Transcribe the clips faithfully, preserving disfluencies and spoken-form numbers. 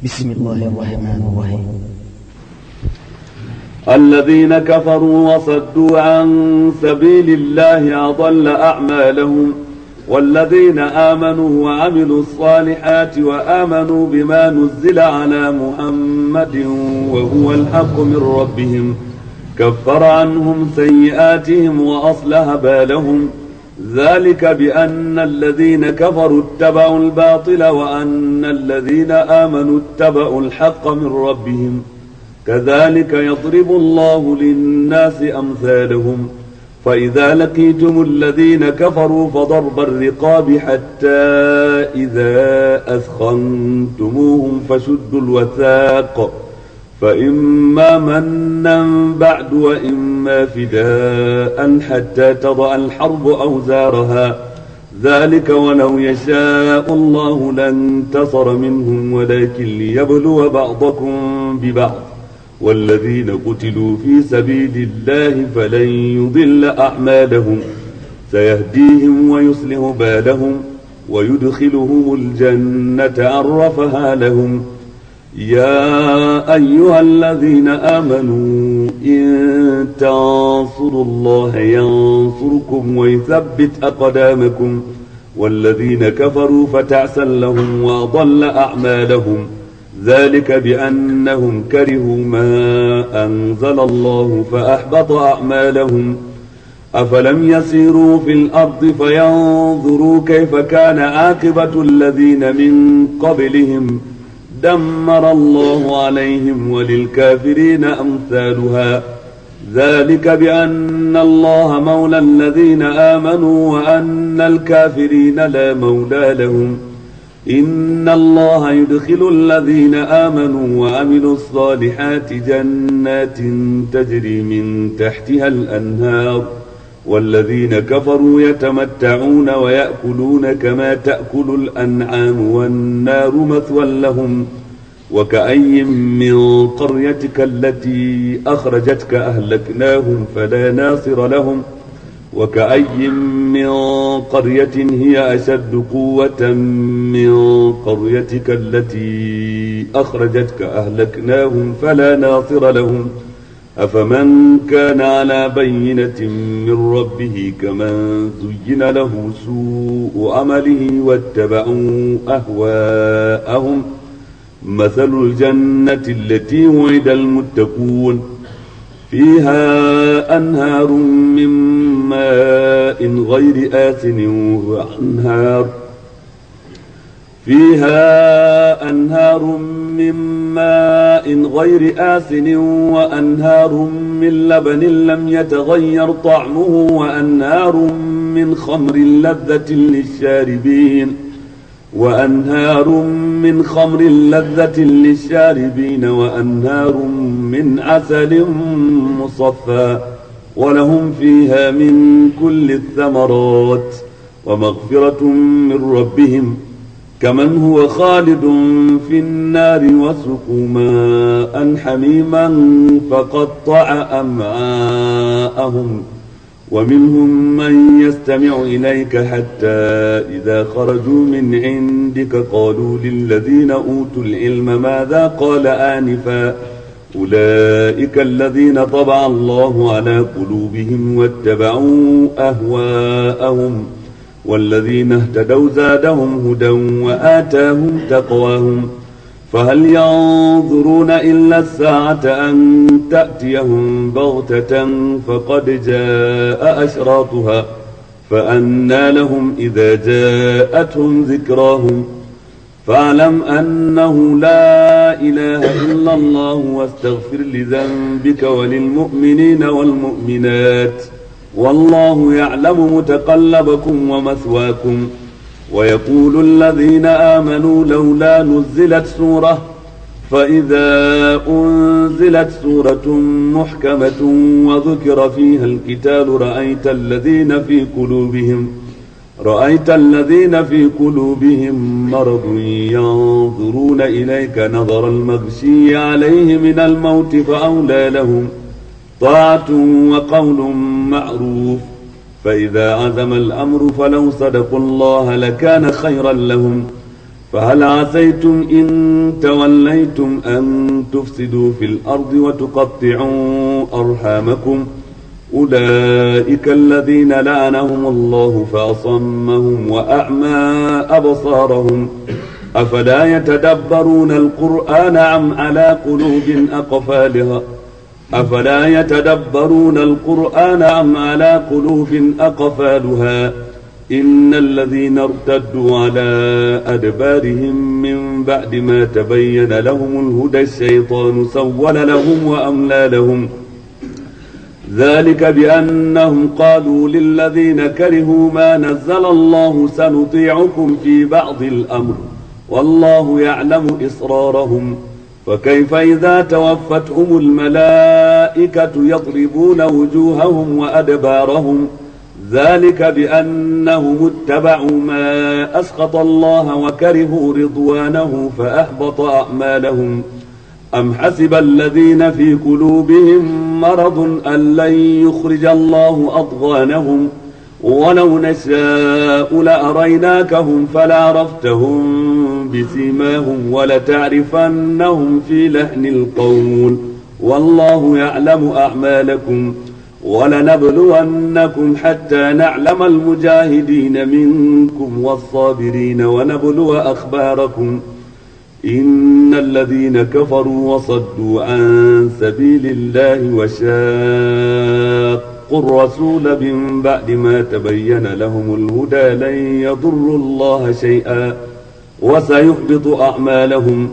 بسم الله الرحمن الرحيم. الذين كفروا وصدوا عن سبيل الله أضل أعمالهم، والذين آمنوا وعملوا الصالحات وآمنوا بما نزل على محمد وهو الحق من ربهم كفر عنهم سيئاتهم وأصلح بالهم، ذلك بأن الذين كفروا اتبعوا الباطل وأن الذين آمنوا اتبعوا الحق من ربهم، كذلك يضرب الله للناس أمثالهم. فإذا لقيتم الذين كفروا فضرب الرقاب حتى إذا أثخنتموهم فشدوا الوثاق، فإما منا بعد وإما فداء حتى تضع الحرب أوزارها، ذلك ولو يشاء الله لانتصر منهم ولكن ليبلو بعضكم ببعض، والذين قتلوا في سبيل الله فلن يضل أعمالهم، سيهديهم ويصلح بالهم ويدخلهم الجنة عرفها لهم. يا أيها الذين آمنوا إن تنصروا الله ينصركم ويثبت أقدامكم، والذين كفروا فتعسا لهم وأضل أعمالهم، ذلك بأنهم كرهوا ما أنزل الله فأحبط أعمالهم. أفلم يسيروا في الأرض فينظروا كيف كان عاقبة الذين من قبلهم، دمر الله عليهم وللكافرين أمثالها، ذلك بأن الله مولى الذين آمنوا وأن الكافرين لا مولى لهم. إن الله يدخل الذين آمنوا وعملوا الصالحات جنات تجري من تحتها الأنهار، والذين كفروا يتمتعون ويأكلون كما تأكل الأنعام والنار مثوى لهم. وكأي من قريتك التي أخرجتك أهلكناهم فلا ناصر لهم، وكأي من قرية هي أشد قوة من قريتك التي أخرجتك أهلكناهم فلا ناصر لهم. أفمن كان على بينة من ربه كمن زين له سوء عمله واتبعوا أهواءهم، مثل الجنة التي وعد المتقون فيها أنهار من ماء غير آسن وأنهار فيها أنهار من ماء غير آسن وأنهار من لبن لم يتغير طعمه وأنهار من خمر لذة للشاربين وأنهار من خمر لذة للشاربين وأنهار من عسل مصفى، ولهم فيها من كل الثمرات ومغفرة من ربهم، كمن هو خالد في النار وسقوا ماء حميما فقطع أمعاءهم. ومنهم من يستمع إليك حتى إذا خرجوا من عندك قالوا للذين أوتوا العلم ماذا قال آنفا، أولئك الذين طبع الله على قلوبهم واتبعوا أهواءهم، والذين اهتدوا زادهم هدى وآتاهم تقواهم. فهل ينظرون إلا الساعة أن تأتيهم بغتة فقد جاء أشراطها، فأنى لهم إذا جاءتهم ذكراهم. فاعلم أنه لا إله إلا الله واستغفر لذنبك وللمؤمنين والمؤمنات، والله يعلم متقلبكم ومثواكم. ويقول الذين آمنوا لولا نزلت سورة، فإذا أنزلت سورة محكمة وذكر فيها القتال رأيت الذين في قلوبهم رأيت الذين في قلوبهم مرض ينظرون إليك نظر المغشي عليه من الموت، فأولى لهم طاعة وقول معروف. فإذا عزم الأمر فلو صدقوا الله لكان خيرا لهم، فهل عسيتم إن توليتم أن تفسدوا في الأرض وتقطعوا أرحامكم أولئك الذين لعنهم الله فأصمهم وأعمى أبصارهم أفلا يتدبرون القرآن أم على قلوب أقفالها أفلا يتدبرون القرآن أم على قلوب أقفالها إن الذين ارتدوا على أدبارهم من بعد ما تبين لهم الهدى الشيطان سول لهم وأملى لهم ذلك بأنهم قالوا للذين كرهوا ما نزل الله سنطيعكم في بعض الأمر والله يعلم إسرارهم فكيف إذا توفتهم الملائكة يضربون وجوههم وأدبارهم ذلك بأنهم اتبعوا ما أسخط الله وكرهوا رضوانه فأحبط أعمالهم أم حسب الذين في قلوبهم مرض أن لن يخرج الله أضغانهم ولو نشاء لأريناكهم فلعرفتهم بسيماهم ولتعرفنهم في لحن القول والله يعلم أعمالكم ولنبلونكم حتى نعلم المجاهدين منكم والصابرين ونبلو أخباركم إن الذين كفروا وصدوا عن سبيل الله وشاقوا الرسول من بعد ما تبين لهم الهدى لن يضروا الله شيئا وسيحبط أعمالهم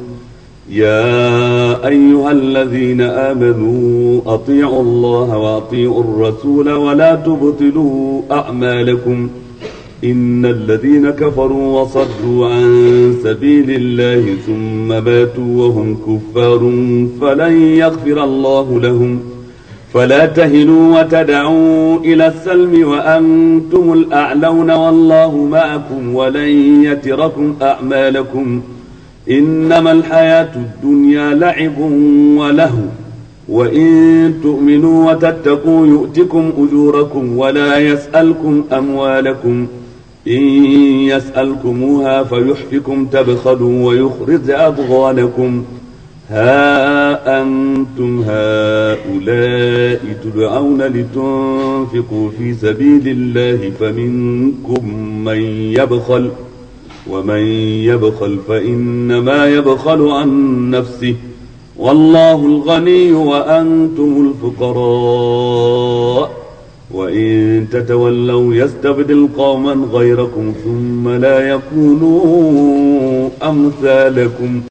يا أيها الذين آمنوا أطيعوا الله وأطيعوا الرسول ولا تبطلوا أعمالكم إن الذين كفروا وصدوا عن سبيل الله ثم ماتوا وهم كفار فلن يغفر الله لهم فلا تهنوا وتدعوا إلى السلم وأنتم الأعلون والله معكم ولن يتركم أعمالكم إنما الحياة الدنيا لعب ولهو وإن تؤمنوا وتتقوا يؤتكم أجوركم ولا يسألكم أموالكم إن يسألكموها فيحفكم تبخلوا ويخرج أضغانكم ها أنتم هؤلاء تدعون لتنفقوا في سبيل الله فمنكم من يبخل ومن يبخل فإنما يبخل عن نفسه والله الغني وأنتم الفقراء وإن تتولوا يستبدل قوما غيركم ثم لا يكونوا أمثالكم